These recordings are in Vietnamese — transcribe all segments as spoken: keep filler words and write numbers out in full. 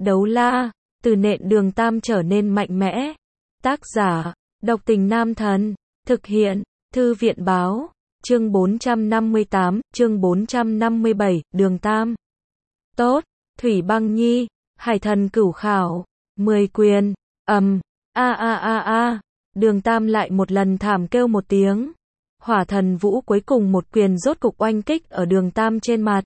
Đấu la, từ nện đường tam trở nên mạnh mẽ. Tác giả, độc tình nam thần. Thực hiện, thư viện báo. Chương bốn trăm năm mươi tám, chương bốn trăm năm mươi bảy, đường tam. Tốt, Thủy Băng Nhi, hải thần cửu khảo, mười quyền, ầm, a a a a, đường tam lại một lần thảm kêu một tiếng. Hỏa thần vũ cuối cùng một quyền rốt cục oanh kích ở đường tam trên mặt.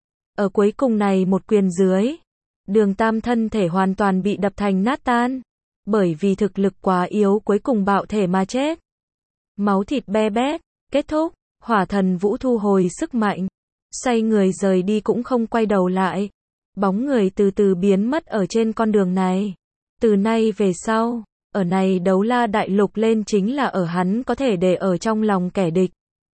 Ở cuối cùng này một quyền dưới, đường tam thân thể hoàn toàn bị đập thành nát tan, bởi vì thực lực quá yếu cuối cùng bạo thể mà chết. Máu thịt be bét, kết thúc, hỏa thần vũ thu hồi sức mạnh, xoay người rời đi cũng không quay đầu lại. Bóng người từ từ biến mất ở trên con đường này. Từ nay về sau, ở này đấu la đại lục lên chính là ở hắn có thể để ở trong lòng kẻ địch.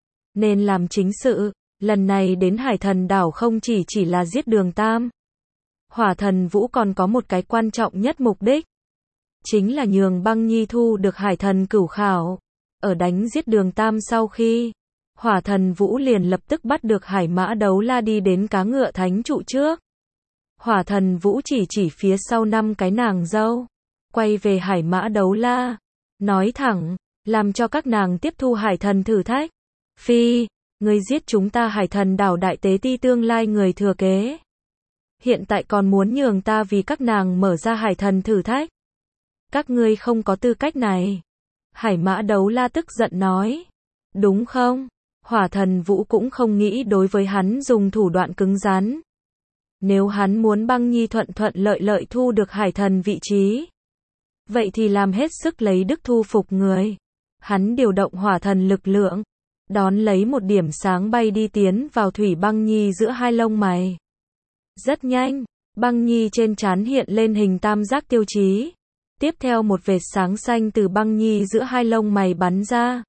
Nên làm chính sự, lần này đến hải thần đảo không chỉ chỉ là giết đường tam. Hỏa thần vũ còn có một cái quan trọng nhất mục đích. Chính là nhường Băng Nhi thu được hải thần cửu khảo. Ở đánh giết đường tam sau khi, hỏa thần vũ liền lập tức bắt được hải mã đấu la đi đến cá ngựa thánh trụ trước. Hỏa thần vũ chỉ chỉ phía sau năm cái nàng dâu, quay về hải mã đấu la, nói thẳng, làm cho các nàng tiếp thu hải thần thử thách. Phi, ngươi giết chúng ta hải thần đảo đại tế ti tương lai người thừa kế. Hiện tại còn muốn nhường ta vì các nàng mở ra hải thần thử thách. Các ngươi không có tư cách này. Hải mã đấu la tức giận nói. Đúng không? Hỏa thần vũ cũng không nghĩ đối với hắn dùng thủ đoạn cứng rắn. Nếu hắn muốn Băng Nhi thuận thuận lợi lợi thu được hải thần vị trí, vậy thì làm hết sức lấy đức thu phục người. Hắn điều động hỏa thần lực lượng, đón lấy một điểm sáng bay đi tiến vào Thủy Băng Nhi giữa hai lông mày. Rất nhanh, Băng Nhi trên trán hiện lên hình tam giác tiêu chí. Tiếp theo một vệt sáng xanh từ Băng Nhi giữa hai lông mày bắn ra.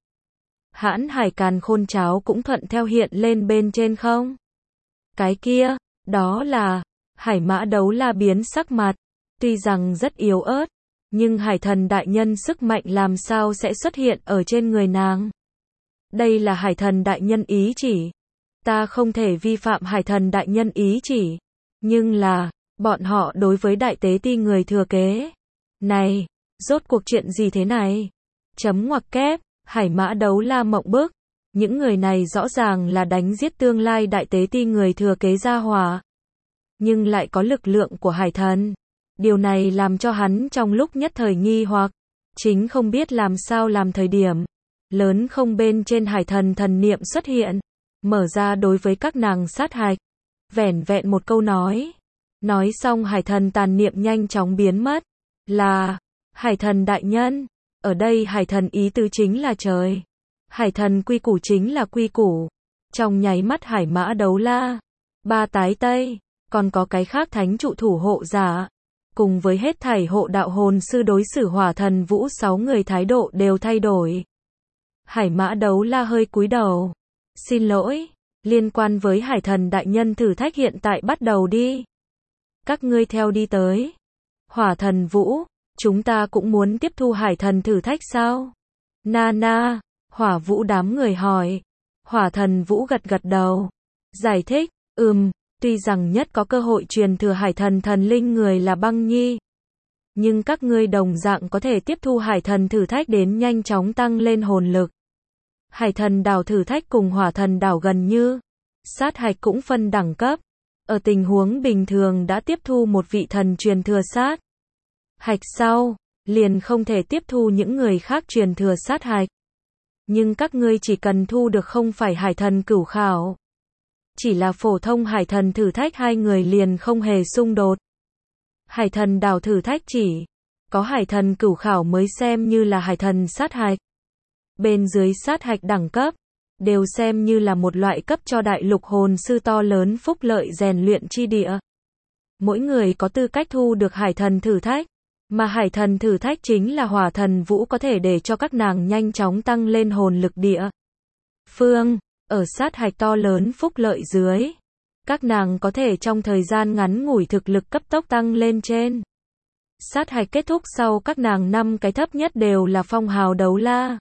Hãn hải càn khôn cháo cũng thuận theo hiện lên bên trên không. Cái kia, đó là, hải mã đấu la biến sắc mặt. Tuy rằng rất yếu ớt, nhưng hải thần đại nhân sức mạnh làm sao sẽ xuất hiện ở trên người nàng. Đây là hải thần đại nhân ý chỉ. Ta không thể vi phạm hải thần đại nhân ý chỉ. Nhưng là, bọn họ đối với đại tế ti người thừa kế. Này, rốt cuộc chuyện gì thế này? Chấm ngoặc kép, hải mã đấu la mộng bức. Những người này rõ ràng là đánh giết tương lai đại tế ti người thừa kế gia hỏa. Nhưng lại có lực lượng của hải thần. Điều này làm cho hắn trong lúc nhất thời nghi hoặc. Chính không biết làm sao làm thời điểm. Lớn không bên trên hải thần thần niệm xuất hiện. Mở ra đối với các nàng sát hạch. Vẻn vẹn một câu nói. Nói xong hải thần tàn niệm nhanh chóng biến mất. Là, hải thần đại nhân. Ở đây hải thần ý tứ chính là trời. Hải thần quy củ chính là quy củ. Trong nháy mắt hải mã đấu la, ba tái tây, còn có cái khác thánh trụ thủ hộ giả. Cùng với hết thảy hộ đạo hồn sư đối xử hỏa thần vũ sáu người thái độ đều thay đổi. Hải mã đấu la hơi cúi đầu. Xin lỗi, liên quan với hải thần đại nhân thử thách hiện tại bắt đầu đi. Các ngươi theo đi tới. Hỏa thần vũ, chúng ta cũng muốn tiếp thu hải thần thử thách sao? Na na, hỏa vũ đám người hỏi. Hỏa thần vũ gật gật đầu. Giải thích, ừm, tuy rằng nhất có cơ hội truyền thừa hải thần thần linh người là Băng Nhi. Nhưng các ngươi đồng dạng có thể tiếp thu hải thần thử thách đến nhanh chóng tăng lên hồn lực. Hải thần đảo thử thách cùng hỏa thần đảo gần như. Sát hạch cũng phân đẳng cấp. Ở tình huống bình thường đã tiếp thu một vị thần truyền thừa sát hạch sau, liền không thể tiếp thu những người khác truyền thừa sát hạch. Nhưng các ngươi chỉ cần thu được không phải hải thần cửu khảo. Chỉ là phổ thông hải thần thử thách hai người liền không hề xung đột. Hải thần đảo thử thách chỉ có hải thần cửu khảo mới xem như là hải thần sát hạch. Bên dưới sát hạch đẳng cấp, đều xem như là một loại cấp cho đại lục hồn sư to lớn phúc lợi rèn luyện chi địa. Mỗi người có tư cách thu được hải thần thử thách. Mà hải thần thử thách chính là hỏa thần vũ có thể để cho các nàng nhanh chóng tăng lên hồn lực địa phương. Ở sát hạch to lớn phúc lợi dưới, các nàng có thể trong thời gian ngắn ngủi thực lực cấp tốc tăng lên trên. Sát hạch kết thúc sau các nàng năm cái thấp nhất đều là phong hào đấu la.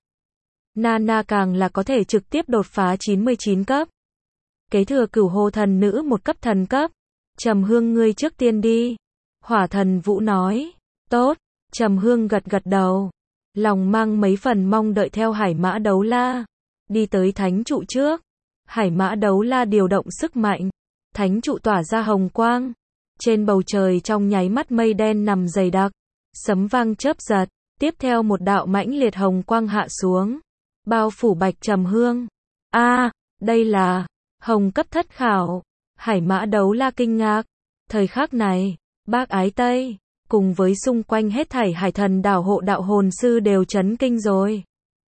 Nana càng là có thể trực tiếp đột phá chín mươi chín cấp. Kế thừa cửu hồ thần nữ một cấp thần cấp. Trầm Hương ngươi trước tiên đi. Hỏa Thần Vũ nói, tốt, Trầm Hương gật gật đầu, lòng mang mấy phần mong đợi theo Hải Mã Đấu La, đi tới thánh trụ trước. Hải Mã Đấu La điều động sức mạnh, thánh trụ tỏa ra hồng quang, trên bầu trời trong nháy mắt mây đen nằm dày đặc, sấm vang chớp giật, tiếp theo một đạo mãnh liệt hồng quang hạ xuống, bao phủ Bạch Trầm Hương. A, à, đây là hồng cấp thất khảo. Hải Mã Đấu La kinh ngạc. Thời khắc này, Bác Ái Tây cùng với xung quanh hết thảy Hải Thần Đảo hộ đạo hồn sư đều chấn kinh rồi.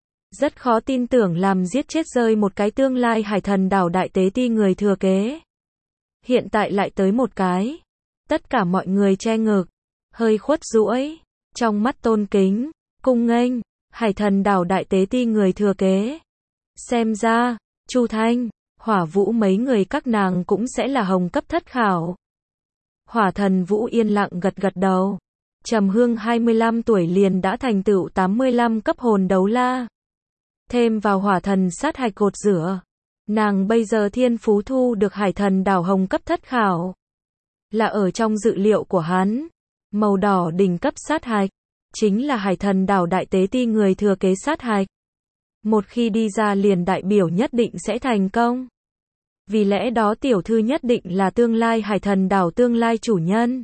Rất khó tin tưởng làm giết chết rơi một cái tương lai Hải Thần Đảo đại tế ti người thừa kế. Hiện tại lại tới một cái. Tất cả mọi người che ngực, hơi khuất duỗi, trong mắt tôn kính, cung nghênh, Hải Thần Đảo đại tế ti người thừa kế. Xem ra, Chu Thanh, Hỏa Vũ mấy người các nàng cũng sẽ là hồng cấp thất khảo. Hỏa Thần Vũ yên lặng gật gật đầu. Trầm Hương hai mươi lăm tuổi liền đã thành tựu tám mươi lăm cấp hồn đấu la. Thêm vào hỏa thần sát hạch cột rửa, nàng bây giờ thiên phú thu được Hải Thần Đảo hồng cấp thất khảo. Là ở trong dự liệu của hắn. Màu đỏ đỉnh cấp sát hạch, chính là Hải Thần Đảo đại tế ti người thừa kế sát hạch. Một khi đi ra liền đại biểu nhất định sẽ thành công. Vì lẽ đó tiểu thư nhất định là tương lai Hải Thần Đảo tương lai chủ nhân.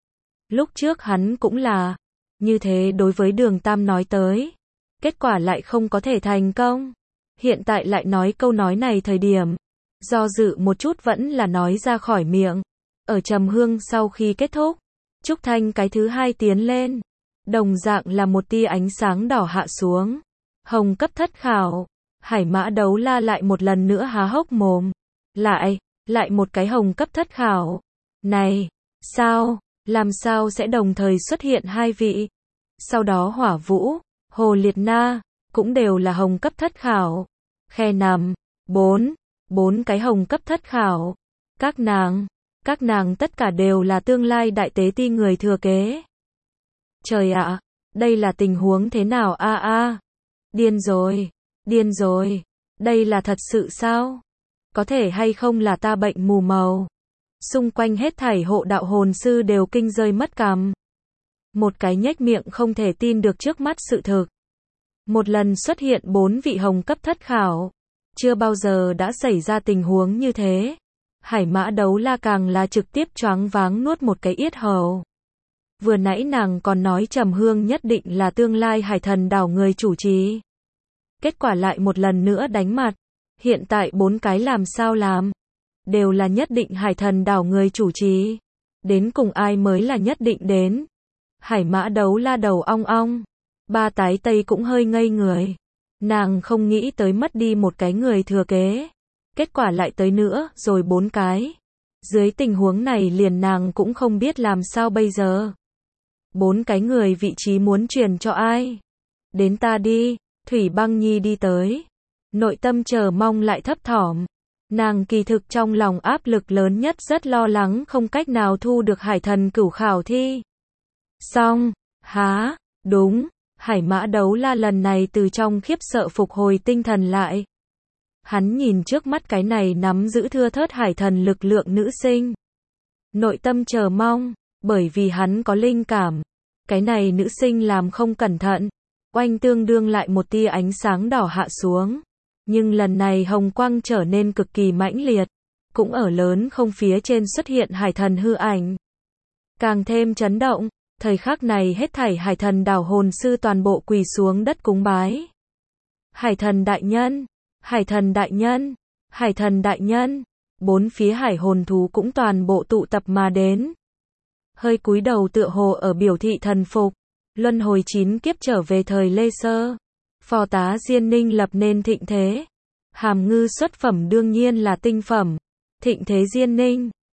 Lúc trước hắn cũng là như thế đối với Đường Tam nói tới. Kết quả lại không có thể thành công. Hiện tại lại nói câu nói này thời điểm. Do dự một chút vẫn là nói ra khỏi miệng. Ở Trầm Hương sau khi kết thúc, Trúc Thanh cái thứ hai tiến lên. Đồng dạng là một tia ánh sáng đỏ hạ xuống. Hồng cấp thất khảo. Hải Mã Đấu La lại một lần nữa há hốc mồm. Lại, lại một cái hồng cấp thất khảo. Này, sao, làm sao sẽ đồng thời xuất hiện hai vị? Sau đó Hỏa Vũ, Hồ Liệt Na, cũng đều là hồng cấp thất khảo. Khe nằm, bốn, bốn cái hồng cấp thất khảo. Các nàng, các nàng tất cả đều là tương lai đại tế ti người thừa kế. Trời ạ, đây là tình huống thế nào a a? Điên rồi, điên rồi, đây là thật sự sao? Có thể hay không là ta bệnh mù màu? Xung quanh hết thảy hộ đạo hồn sư đều kinh rơi mất cằm. Một cái nhếch miệng không thể tin được trước mắt sự thực. Một lần xuất hiện bốn vị hồng cấp thất khảo. Chưa bao giờ đã xảy ra tình huống như thế. Hải Mã Đấu La càng là trực tiếp choáng váng nuốt một cái yết hầu. Vừa nãy nàng còn nói Trầm Hương nhất định là tương lai Hải Thần Đảo người chủ trì. Kết quả lại một lần nữa đánh mặt. Hiện tại bốn cái làm sao làm? Đều là nhất định Hải Thần Đảo người chủ trì. Đến cùng ai mới là nhất định đến? Hải Mã Đấu La đầu ong ong. Ba tái tây cũng hơi ngây người. Nàng không nghĩ tới mất đi một cái người thừa kế. Kết quả lại tới nữa, rồi bốn cái. Dưới tình huống này liền nàng cũng không biết làm sao bây giờ. Bốn cái người vị trí muốn truyền cho ai? Đến ta đi. Thủy Băng Nhi đi tới. Nội tâm chờ mong lại thấp thỏm. Nàng kỳ thực trong lòng áp lực lớn nhất rất lo lắng không cách nào thu được Hải Thần cửu khảo thi. Xong, há, đúng, Hải Mã Đấu La lần này từ trong khiếp sợ phục hồi tinh thần lại. Hắn nhìn trước mắt cái này nắm giữ thưa thớt Hải Thần lực lượng nữ sinh. Nội tâm chờ mong, bởi vì hắn có linh cảm. Cái này nữ sinh làm không cẩn thận. Oanh tương đương lại một tia ánh sáng đỏ hạ xuống. Nhưng lần này hồng quang trở nên cực kỳ mãnh liệt. Cũng ở lớn không phía trên xuất hiện Hải Thần hư ảnh. Càng thêm chấn động. Thời khắc này hết thảy Hải Thần Đảo hồn sư toàn bộ quỳ xuống đất cúng bái. Hải Thần đại nhân, Hải Thần đại nhân, Hải Thần đại nhân. Bốn phía hải hồn thú cũng toàn bộ tụ tập mà đến. Hơi cúi đầu tựa hồ ở biểu thị thần phục. Luân hồi chín kiếp trở về thời Lê Sơ. Phò tá Diên Ninh lập nên thịnh thế. Hàm ngư xuất phẩm đương nhiên là tinh phẩm. Thịnh thế Diên Ninh,